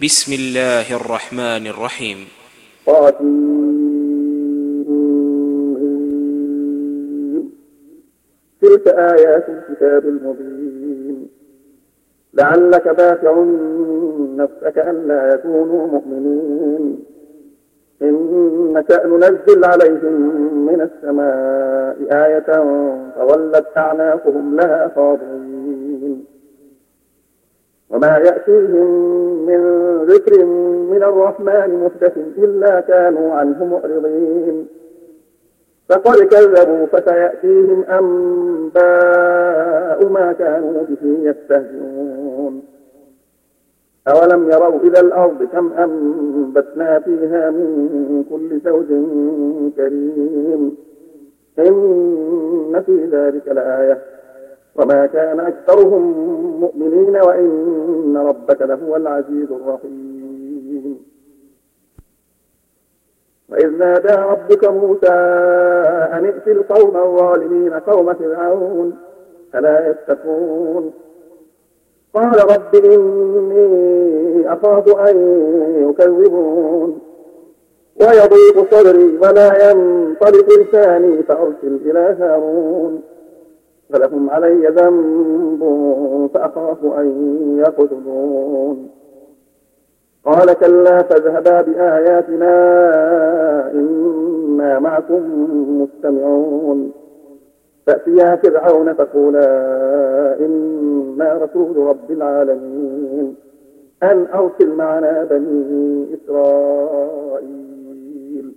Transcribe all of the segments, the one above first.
بسم الله الرحمن الرحيم. تلك آيات الكتاب المبين لعلك باخع نفسك ألا يكونوا مؤمنين إن نشأ ننزل عليهم من السماء آية فظلت أعناقهم لها خاضعين وما يأتيهم من ذكر من الرحمن محدث إلا كانوا عنه معرضين فقد كذبوا فسيأتيهم أنباء ما كانوا به يستهزئون أولم يروا إلى الأرض كم أنبتنا فيها من كل زوج كريم إن في ذلك لآية وما كان أكثرهم مؤمنين وإن ربك لهو العزيز الرحيم وإذ نادى ربك موسى أن ائت القوم الظالمين قوم فرعون فلا يتقون قال رب إني أخاف أن يكذبون ويضيق صدري ولا ينطلق لساني فأرسل إلى هارون فلهم علي ذنب فأخاف أن يقتلون قال كلا فاذهبا بآياتنا إنا معكم مستمعون فأتيا فرعون فقولا إنا رسول رب العالمين أن أرسل معنا بني إسرائيل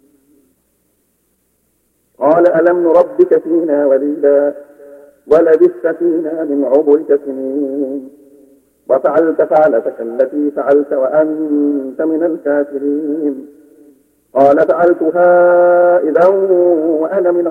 قال ألم نربك فينا وليدا ولبثت فينا من عمرك سنين وفعلت فعلتك التي فعلت وأنت من الكافرين قال فعلتها إذا وأنا من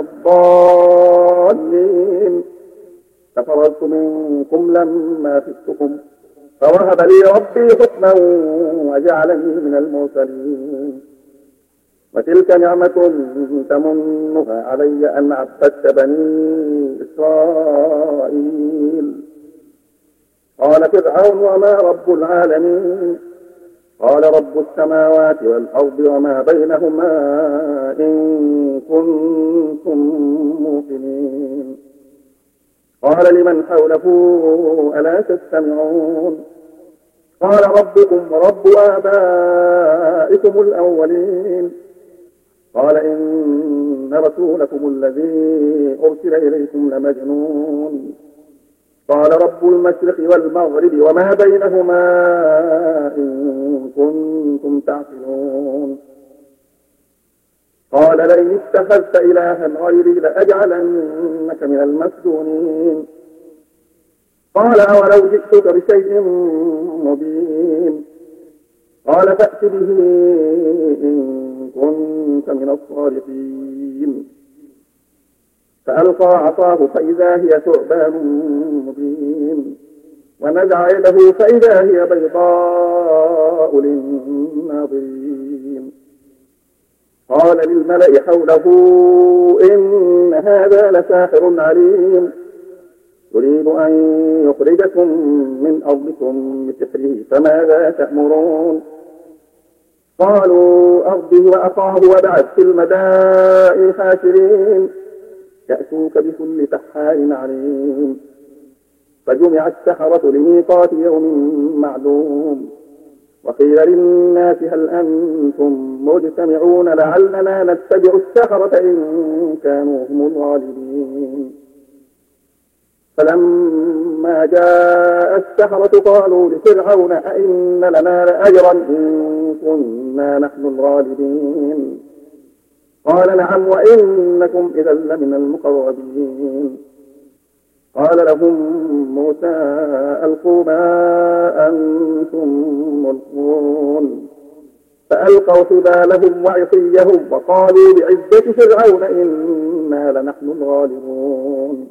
الضالين ففررت منكم لما خفتكم فوهب لي ربي حكما وجعلني من المرسلين وتلك نعمة تمنها علي أن عبدت بني إسرائيل قال فرعون وما رب العالمين قال رب السماوات والأرض وما بينهما إن كنتم موقنين قال لمن حوله ألا تستمعون قال ربكم ورب آبائكم الأولين قال إن رسولكم الذي أرسل إليكم لمجنون قال رب المشرق والمغرب وما بينهما إن كنتم تعقلون قال لئن اتخذت إلها غيري لأجعلنك من المسجونين قال أولو جئتك بشيء مبين قال فأت به إن كنت من الصادقين فألقى عصاه فإذا هي ثعبان مبين ونزع يده فإذا هي بيضاء للناظرين قال للملأ حوله إن هذا لساحر عليم يريد أن يخرجكم من أرضكم بسحره فماذا تأمرون قالوا أرضه وأخاه وابعث في المدائن حاشرين يأتوك بكل سحار عليم فجمع السحرة لميقات يوم معلوم وقيل للناس هل أنتم مجتمعون لعلنا نتبع السحرة إن كانوا هم الغالبين فلما جاء السحرة قالوا لفرعون أئن لنا لأجرا إن كنا نحن الغالبين قال نعم وإنكم إذا لمن المقربين قال لهم موسى ألقوا ما أنتم ملقون فألقوا حبالهم وعصيهم وقالوا بعزة فرعون إنا لنحن الغالبون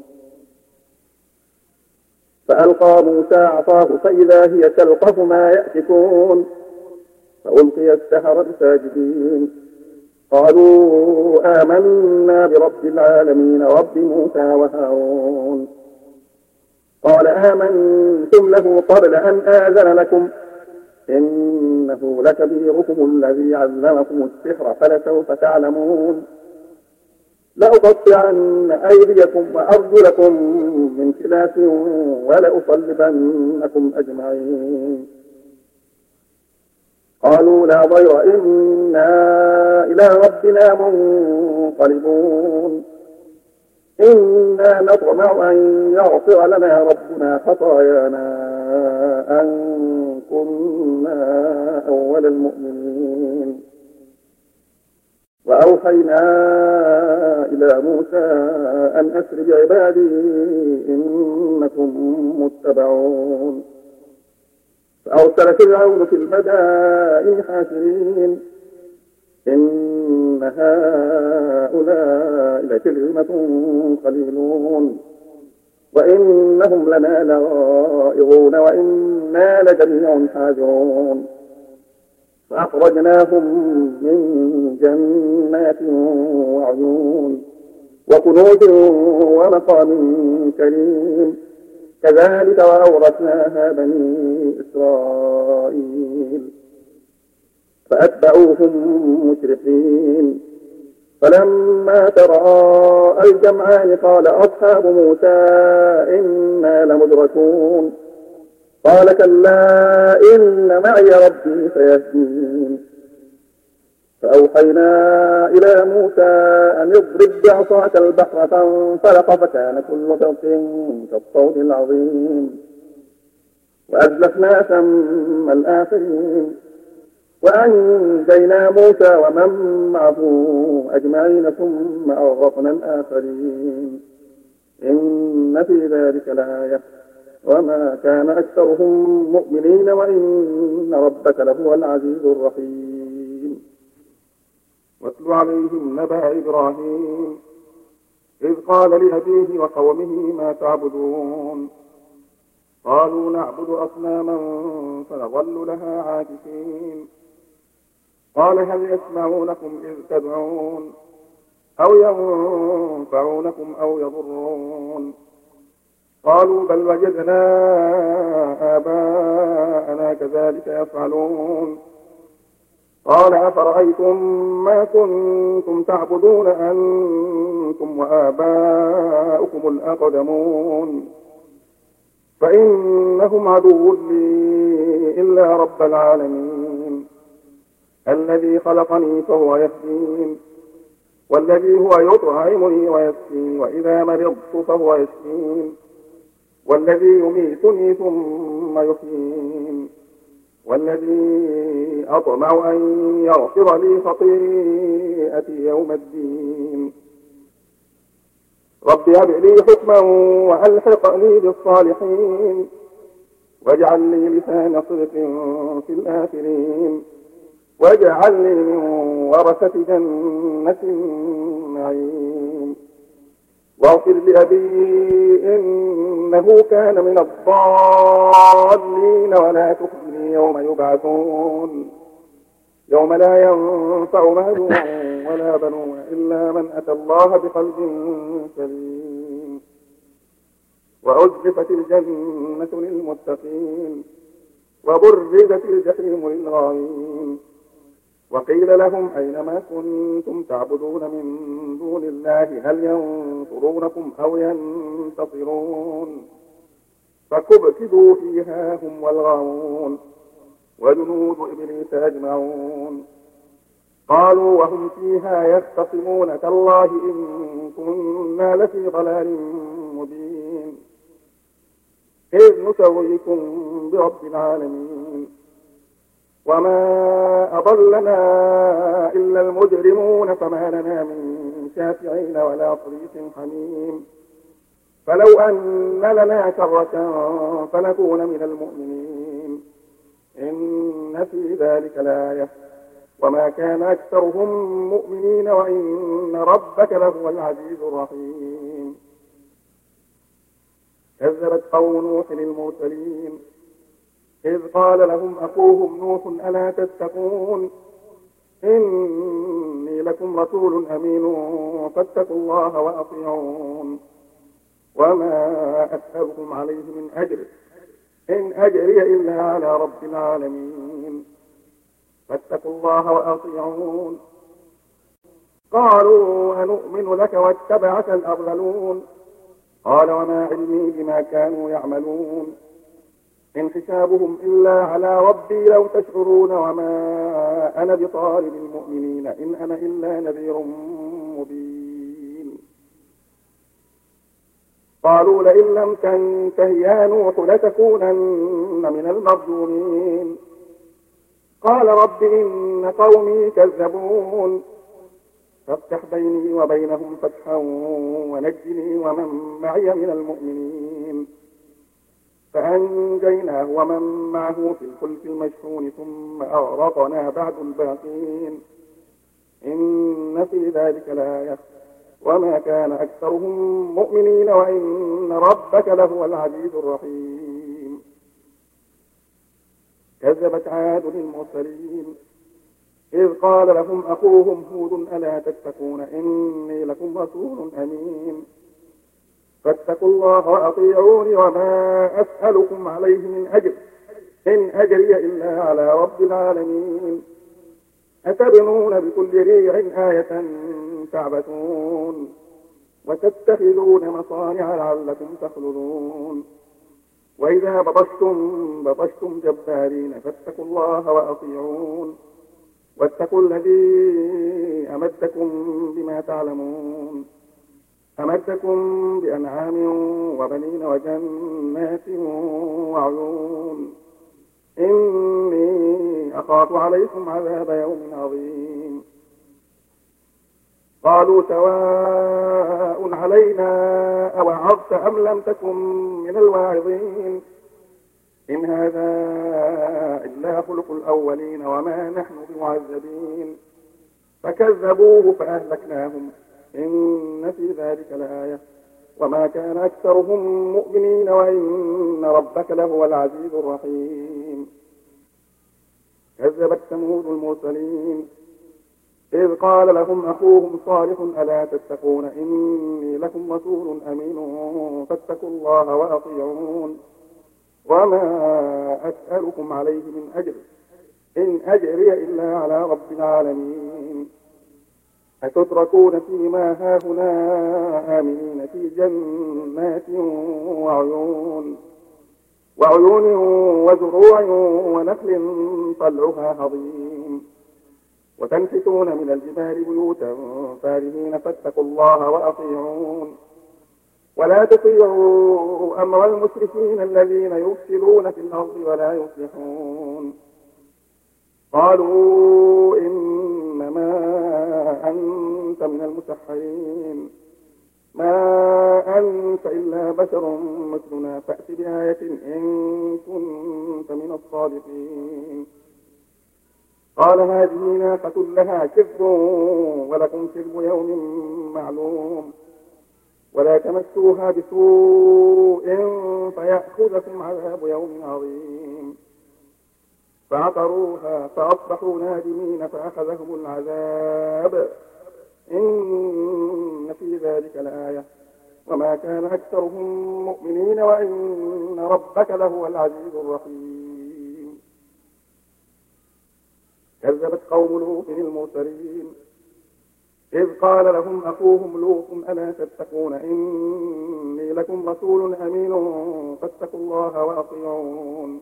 فألقى موسى عصاه فإذا هي تلقف ما يأفكون فألقي السحرة ساجدين قالوا آمنا برب العالمين رب موسى وهارون قال آمنتم له قبل أن آذن لكم إنه لكبيركم الذي علمكم السحر فلسوف تعلمون لأقطعن أيديكم وأرجلكم من خلاف ولأصلبنكم أجمعين قالوا لا ضير إنا إلى ربنا منقلبون إنا نطمع أن يغفر لنا ربنا خطايانا أن كنا أول المؤمنين وأوحينا إلى موسى أن أسر بعبادي إنكم متبعون فأرسل فرعون في المدائن حاشرين إن هؤلاء لشرذمة قليلون وإنهم لنا لغائظون وإنا لجميع حاذرون فأخرجناهم من جنات وعيون وكنوز ومقام كريم كذلك وأورثناها بني إسرائيل فأتبعوهم مشرقين فلما تراءى الجمعان قال أصحاب موسى إنا لمدركون قال كلا إن معي ربي سيهدين فأوحينا إلى موسى أن اضرب بعصاك البحر فانفلق فكان كل فرق كالطود العظيم وأزلفنا ثم الآخرين وأنجينا موسى ومن معه أجمعين ثم أغرقنا الآخرين إن في ذلك لآية وما كان أكثرهم مؤمنين وإن ربك لهو العزيز الرحيم واتل عليهم نبأ إبراهيم إذ قال لأبيه وقومه ما تعبدون قالوا نعبد أصناما فنظل لها عاكفين قال هل يسمعونكم إذ تدعون أو ينفعونكم أو يضرون قالوا بل وجدنا آباءنا كذلك يفعلون قال أفرأيتم ما كنتم تعبدون أنتم وآباؤكم الأقدمون فإنهم عدو لي إلا رب العالمين الذي خلقني فهو يهدين والذي هو يطعمني ويسقين وإذا مرضت فهو يشفين والذي يميتني ثم يحيين والذي أطمع أن يغفر لي خطيئتي يوم الدين رب هب لي حكما وألحقني بالصالحين واجعل لي لسان صدق في الآخرين واجعلني من ورثة جنة النعيم واغفر لأبي إنه كان من الضالين ولا تخزني يوم يبعثون يوم لا ينفع مال ولا بنون إلا من أتى الله بقلب سليم وأزلفت الجنة للمتقين وبرزت الجحيم للغاوين وقيل لهم أينما كنتم تعبدون من دون الله هل ينصرونكم أو ينتصرون فكبكبوا فيها هم والغاوون وجنود إبليس أجمعون قالوا وهم فيها يختصمون تالله إن كنا لفي ضلال مبين إذ نسويكم برب العالمين وما أضلنا إلا المجرمون فما لنا من شافعين ولا صديق حميم فلو أن لنا كرة فنكون من المؤمنين إن في ذلك لآية وما كان أكثرهم مؤمنين وإن ربك لهو العزيز الرحيم كذبت قوم نوح المرسلين إذ قال لهم أخوهم نوح ألا تتقون إني لكم رسول أمين فاتقوا الله وأطيعون وما أسألكم عليه من أجر إن أجري إلا على رب العالمين فاتقوا الله وأطيعون. قالوا أنؤمن لك واتبعك الأرذلون قال وما علمي بما كانوا يعملون إن حسابهم إلا على ربي لو تشعرون وما أنا بطارد المؤمنين إن أنا إلا نذير مبين. قالوا لئن لم تنته يا نوح لتكونن من المرجومين قال رب إن قومي كذبون فافتح بيني وبينهم فتحا ونجني ومن معي من المؤمنين فأنجيناه ومن معه في الفلك المشحون ثم أغرقنا بعد الباقين إن في ذلك لآية وما كان أكثرهم مؤمنين وإن ربك لهو العزيز الرحيم. كذبت عاد المرسلين إذ قال لهم أخوهم هود ألا تتقون إني لكم رسول أمين فاتقوا الله وأطيعوني وما أسألكم عليه من أجر إن أجري إلا على رب العالمين أتبنون بكل ريع آية تعبثون وتتخذون مصانع لعلكم تخلدون وإذا بطشتم جبارين فاتقوا الله وأطيعون واتقوا الذي أمدكم بما تعلمون أمدكم بأنعام وبنين وجنات وعيون إني أخاف عليكم عذاب يوم عظيم. قالوا سواء علينا أوعظت أم لم تكن من الواعظين إن هذا إلا خلق الأولين وما نحن بمعذبين فكذبوه فأهلكناهم إن في ذلك لآية وما كان أكثرهم مؤمنين وإن ربك لهو العزيز الرحيم. كذبت ثمود المرسلين إذ قال لهم أخوهم صالح ألا تتقون إني لكم رسول أمين فاتقوا الله وأطيعون وما أسألكم عليه من أجر إن أجري إلا على رب العالمين أتتركون فيما هاهنا آمنين في جنات وعيون وزروع ونخل طلعها هضيم وتنحتون من الجبال بيوتا فارهين فاتقوا الله وأطيعون ولا تطيعوا أمر المسرفين الذين يفسدون في الأرض ولا يصلحون. قالوا إنما أنت من المسحرين ما أنت إلا بشر مثلنا فأت بآية إن كنت من الصادقين. قال هذه ناقة لها شرب ولكم شرب يوم معلوم ولا تمسوها بسوء فيأخذكم عذاب يوم عظيم. فعقروها فأصبحوا نادمين فأخذهم العذاب إن في ذلك لآية وما كان أكثرهم مؤمنين وإن ربك لهو العزيز الرحيم. كذبت قوم لوط المرسلين إذ قال لهم أخوهم لوط ألا تتقون إني لكم رسول أمين فاتقوا الله وأطيعون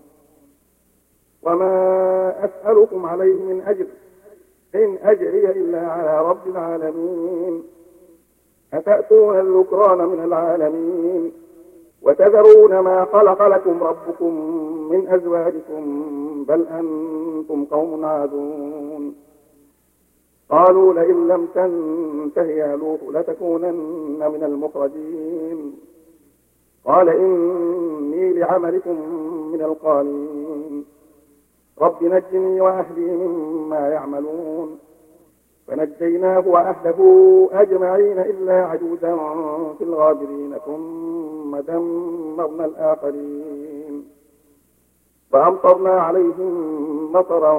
وما أسألكم عليه من أجر إن أجري إلا على رب العالمين أتأتون الذكران من العالمين وتذرون ما خلق لكم ربكم من أزواجكم بل أنتم قوم عادون. قالوا لئن لم تنته يا لوط لتكونن من المخرجين قال إني لعملكم من القالين رب نجني وأهلي مما يعملون فنجيناه وأهله أجمعين إلا عجوزا في الغابرين ثم دمرنا الآخرين فأمطرنا عليهم مطرا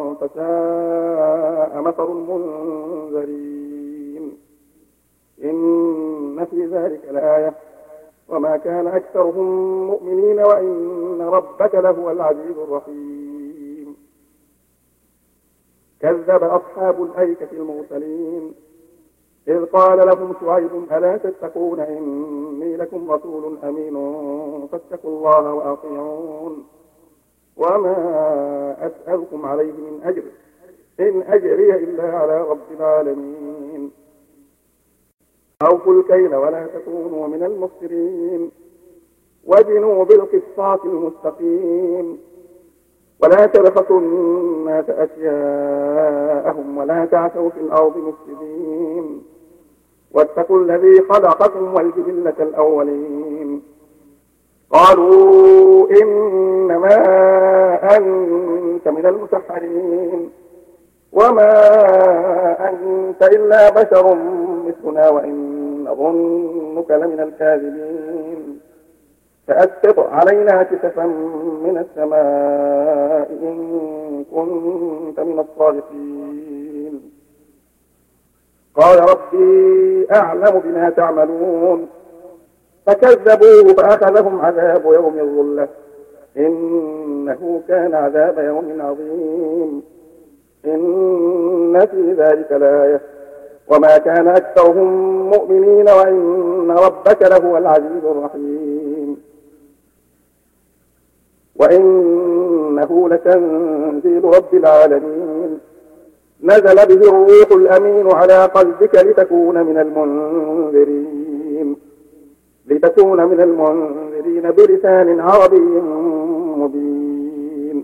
فساء مطر المنذرين إن في ذلك لآية وما كان أكثرهم مؤمنين وإن ربك لهو العزيز الرحيم. كذب أصحاب الأيكة المرسلين إذ قال لهم شعيب ألا تتقون إني لكم رسول أمين فاتقوا الله وأطيعون وما أسألكم عليه من أجر إن أجري إلا على رب العالمين. أوفوا الكيل ولا تكونوا من المخسرين وزنوا بالقسطاس المستقيم ولا تبخسوا الناس أشياءهم ولا تعثوا في الأرض مفسدين واتقوا الذي خلقكم والجبلة الأولين. قالوا إنما أنت من المسحرين وما أنت إلا بشر مثلنا وإن نظنك لمن الكاذبين فأسقط علينا كسفا من السماء إن كنت من الصادقين. قال ربي أعلم بما تعملون فكذبوه فأخذهم عذاب يوم الظلة إنه كان عذاب يوم عظيم. إن في ذلك لآية وما كان أكثرهم مؤمنين وإن ربك لهو العزيز الرحيم. وإنه لتنزيل رب العالمين نزل به الروح الأمين على قلبك لتكون من المنذرين بلسان عربي مبين.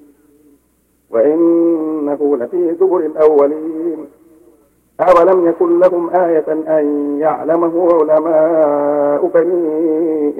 وإنه لفي زبر الأولين أولم يكن لهم آية أن يعلمه علماء بني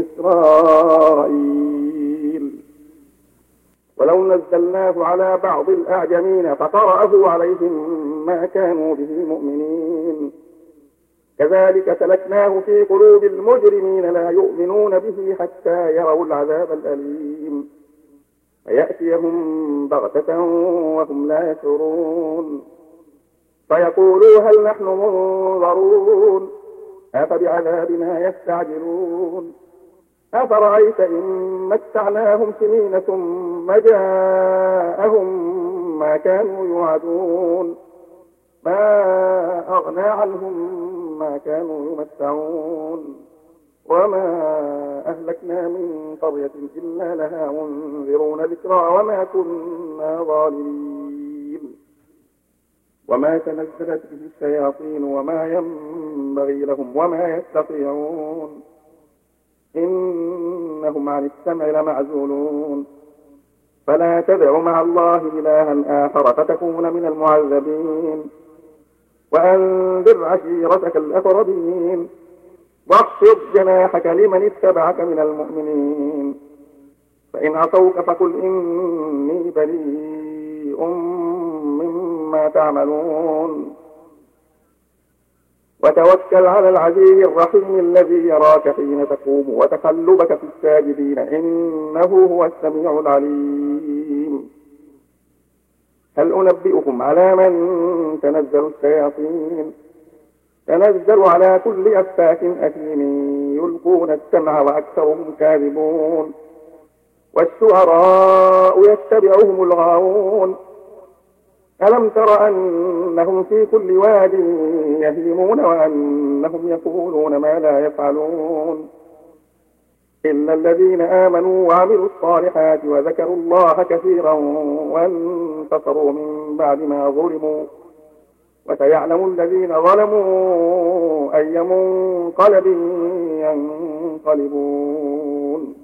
إسرائيل. ولو نزلناه على بعض الأعجمين فقرأه عليهم ما كانوا به مؤمنين كذلك سلكناه في قلوب المجرمين لا يؤمنون به حتى يروا العذاب الأليم فيأتيهم بغتة وهم لا يشعرون فيقولوا هل نحن منظرون أفبعذابنا يستعجلون أفرأيت إن متعناهم سنين ثم جاءهم ما كانوا يوعدون ما أغنى عنهم ما كانوا يمتعون وما أهلكنا من قرية إلا لها منذرون ذكرى وما كنا ظالمين. وما تنزلت به الشياطين وما ينبغي لهم وما يستطيعون إنهم عن السمع لمعزولون. فلا تدع مع الله إلها آخر فتكون من المعذبين. وأنذر عشيرتك الأقربين واخفض جناحك لمن اتبعك من المؤمنين. فإن عصوك فقل إني بريء مما تعملون. وتوكل على العزيز الرحيم الذي يراك حين تقوم وتقلبك في الساجدين إنه هو السميع العليم. هل أنبئكم على من تنزل الشياطين تنزل على كل أفاك أثيم يلقون السمع وأكثرهم كاذبون والشعراء يتبعهم الغاوون. ألم تر أنهم في كل واد يهيمون وأنهم يقولون ما لا يفعلون إلا الذين آمنوا وعملوا الصالحات وذكروا الله كثيرا وانتصروا من بعد ما ظلموا وسيعلم الذين ظلموا أي منقلب ينقلبون.